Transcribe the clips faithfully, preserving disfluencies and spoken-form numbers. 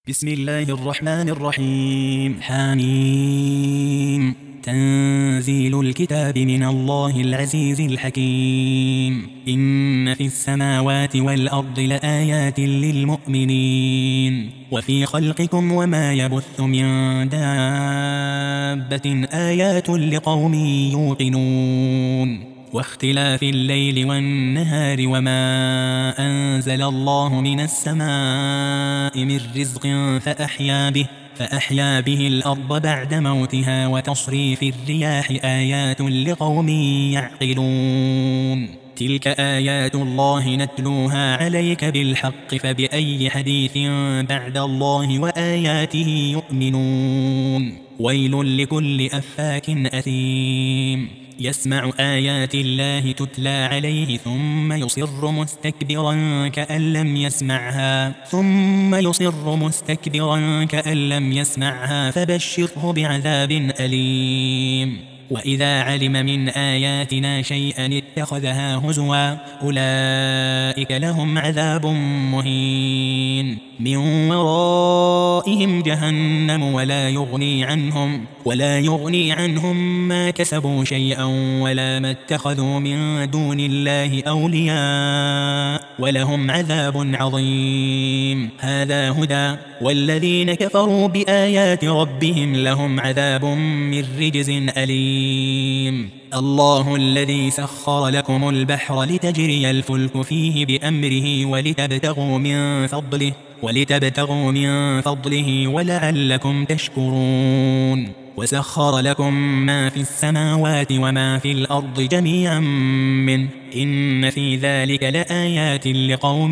بسم الله الرحمن الرحيم. حميم. تنزيل الكتاب من الله العزيز الحكيم. إن في السماوات والأرض لآيات للمؤمنين وفي خلقكم وما يبث من دابة آيات لقوم يوقنون واختلاف الليل والنهار وما أنزل الله من السماء من رزق فأحيا به فأحيا به الأرض بعد موتها وتصريف الرياح آيات لقوم يعقلون. تلك آيات الله نتلوها عليك بالحق فبأي حديث بعد الله وآياته يؤمنون. ويل لكل أفاك أثيم يسمع آيات الله تتلى عليه ثم يصر مستكبرا كأن لم يسمعها ثم يصر مستكبرا كأن لم يسمعها فبشره بعذاب أليم. وإذا علم من آياتنا شيئا اتخذها هزوا أولئك لهم عذاب مهين من ورائهم جهنم ولا يغني عنهم ولا يغني عنهم ما كسبوا شيئا ولا ما اتخذوا من دون الله أولياء ولهم عذاب عظيم. هذا هدى والذين كفروا بآيات ربهم لهم عذاب من رجز أليم. الله الذي سخر لكم البحر لتجري الفلك فيه بأمره ولتبتغوا من فضله ولتبتغوا من فضله ولعلكم تشكرون. وسخر لكم ما في السماوات وما في الأرض جميعا منه إن في ذلك لآيات لقوم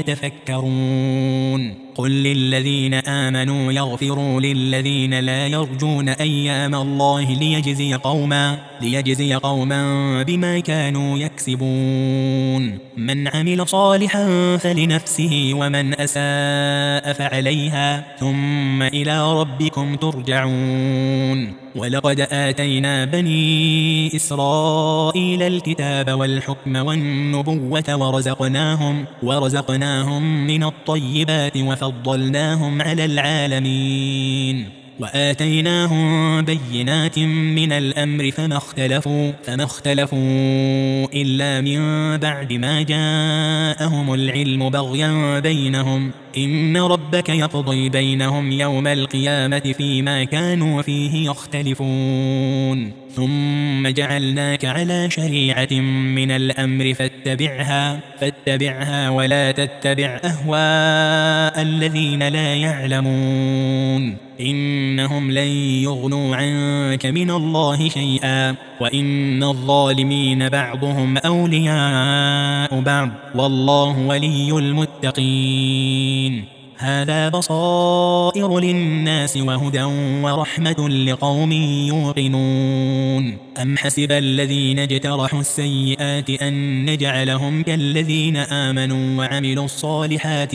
يتفكرون. قل للذين آمنوا يغفروا للذين لا يرجون أيام الله ليجزي قوما ليجزي قوما بما كانوا يكسبون. من عمل صالحا فلنفسه ومن أساء فعليها ثم إلى ربكم ترجعون. ولقد آتينا بني إسرائيل الكتاب والحكم والنبوة ورزقناهم ورزقناهم من الطيبات وفضلناهم على العالمين وآتيناهم بينات من الأمر فما اختلفوا فما اختلفوا إلا من بعد ما جاءهم العلم بغيا بينهم إن ربك يقضي بينهم يوم القيامة فيما كانوا فيه يختلفون. ثم جعلناك على شريعة من الأمر فاتبعها فاتبعها ولا تتبع أهواء الذين لا يعلمون إنهم لن يغنوا عنك من الله شيئا وإن الظالمين بعضهم أولياء بعض والله ولي المتقين. هذا بصائر للناس وهدى ورحمة لقوم يوقنون. أم حسب الذين اجترحوا السيئات أن نجعلهم كالذين آمنوا وعملوا الصالحات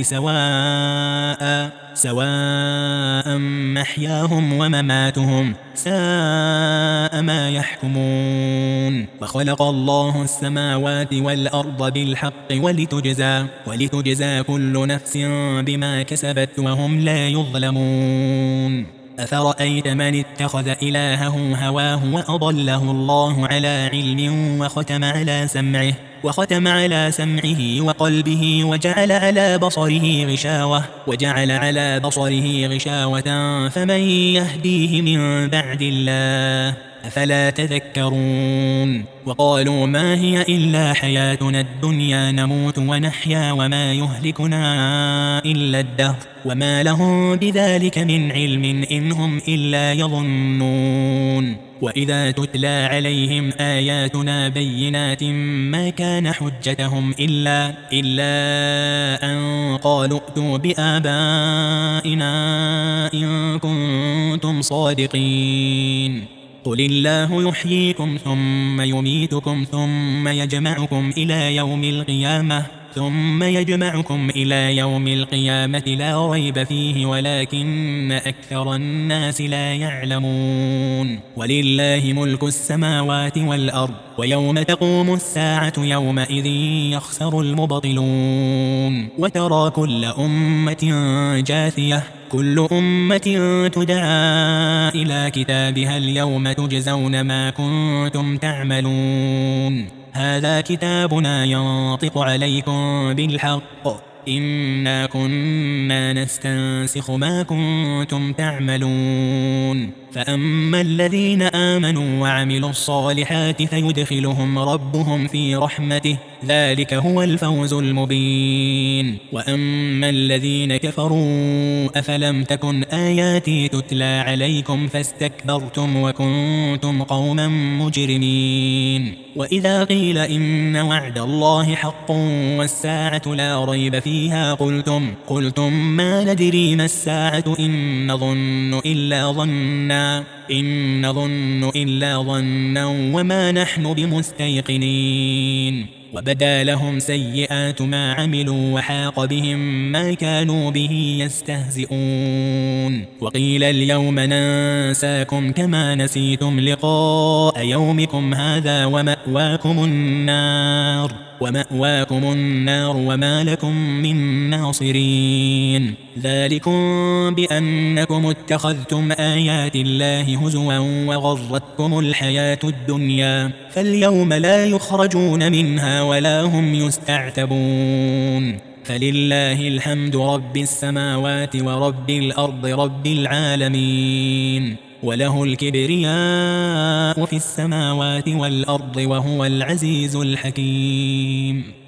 سواء سواء محياهم ومماتهم ساء ما يحكمون. وخلق الله السماوات والأرض بالحق ولتجزى ولتجزى كل نفس بما كسبت وهم لا يظلمون. أفرأيت من اتخذ إلهه هواه وأضله الله على علم وختم على سمعه وختم على سمعه وقلبه وجعل على بصره غشاوة وجعل على بصره غشاوة فمن يهديه من بعد الله أفلا تذكرون. وقالوا ما هي إلا حياتنا الدنيا نموت ونحيا وما يهلكنا إلا الدهر وما لهم بذلك من علم إن هم إلا يظنون. وإذا تتلى عليهم آياتنا بينات ما كان حجتهم إلا إلا أن قالوا ائتوا بآبائنا إن كنتم صادقين. قل الله يحييكم ثم يميتكم ثم يجمعكم إلى يوم القيامة ثم يجمعكم إلى يوم القيامة لا ريب فيه ولكن أكثر الناس لا يعلمون. ولله ملك السماوات والأرض ويوم تقوم الساعة يومئذ يخسر المبطلون. وترى كل أمة جاثية كل أمة تدعى إلى كتابها اليوم تجزون ما كنتم تعملون هذا كتابنا ينطق عليكم بالحق إنا كنا نستنسخ ما كنتم تعملون فأما الذين آمنوا وعملوا الصالحات فيدخلهم ربهم في رحمته ذلك هو الفوز المبين وأما الذين كفروا أفلم تكن آياتي تتلى عليكم فاستكبرتم وكنتم قوما مجرمين وإذا قيل إن وعد الله حق والساعة لا ريب فيها قلتم قلتم ما ندري ما الساعة إن نظن إلا ظنا إن نظن إلا ظنا وما نحن بمستيقنين وبدا لهم سيئات ما عملوا وحاق بهم ما كانوا به يستهزئون وقيل اليوم ننساكم كما نسيتم لقاء يومكم هذا ومأواكم النار ومأواكم النار وما لكم من ناصرين ذلكم بأنكم اتخذتم آيات الله هزوا وغرتكم الحياة الدنيا فاليوم لا يخرجون منها ولا هم يستعتبون فلله الحمد رب السماوات ورب الأرض رب العالمين وله الكبرياء في السماوات والأرض وهو العزيز الحكيم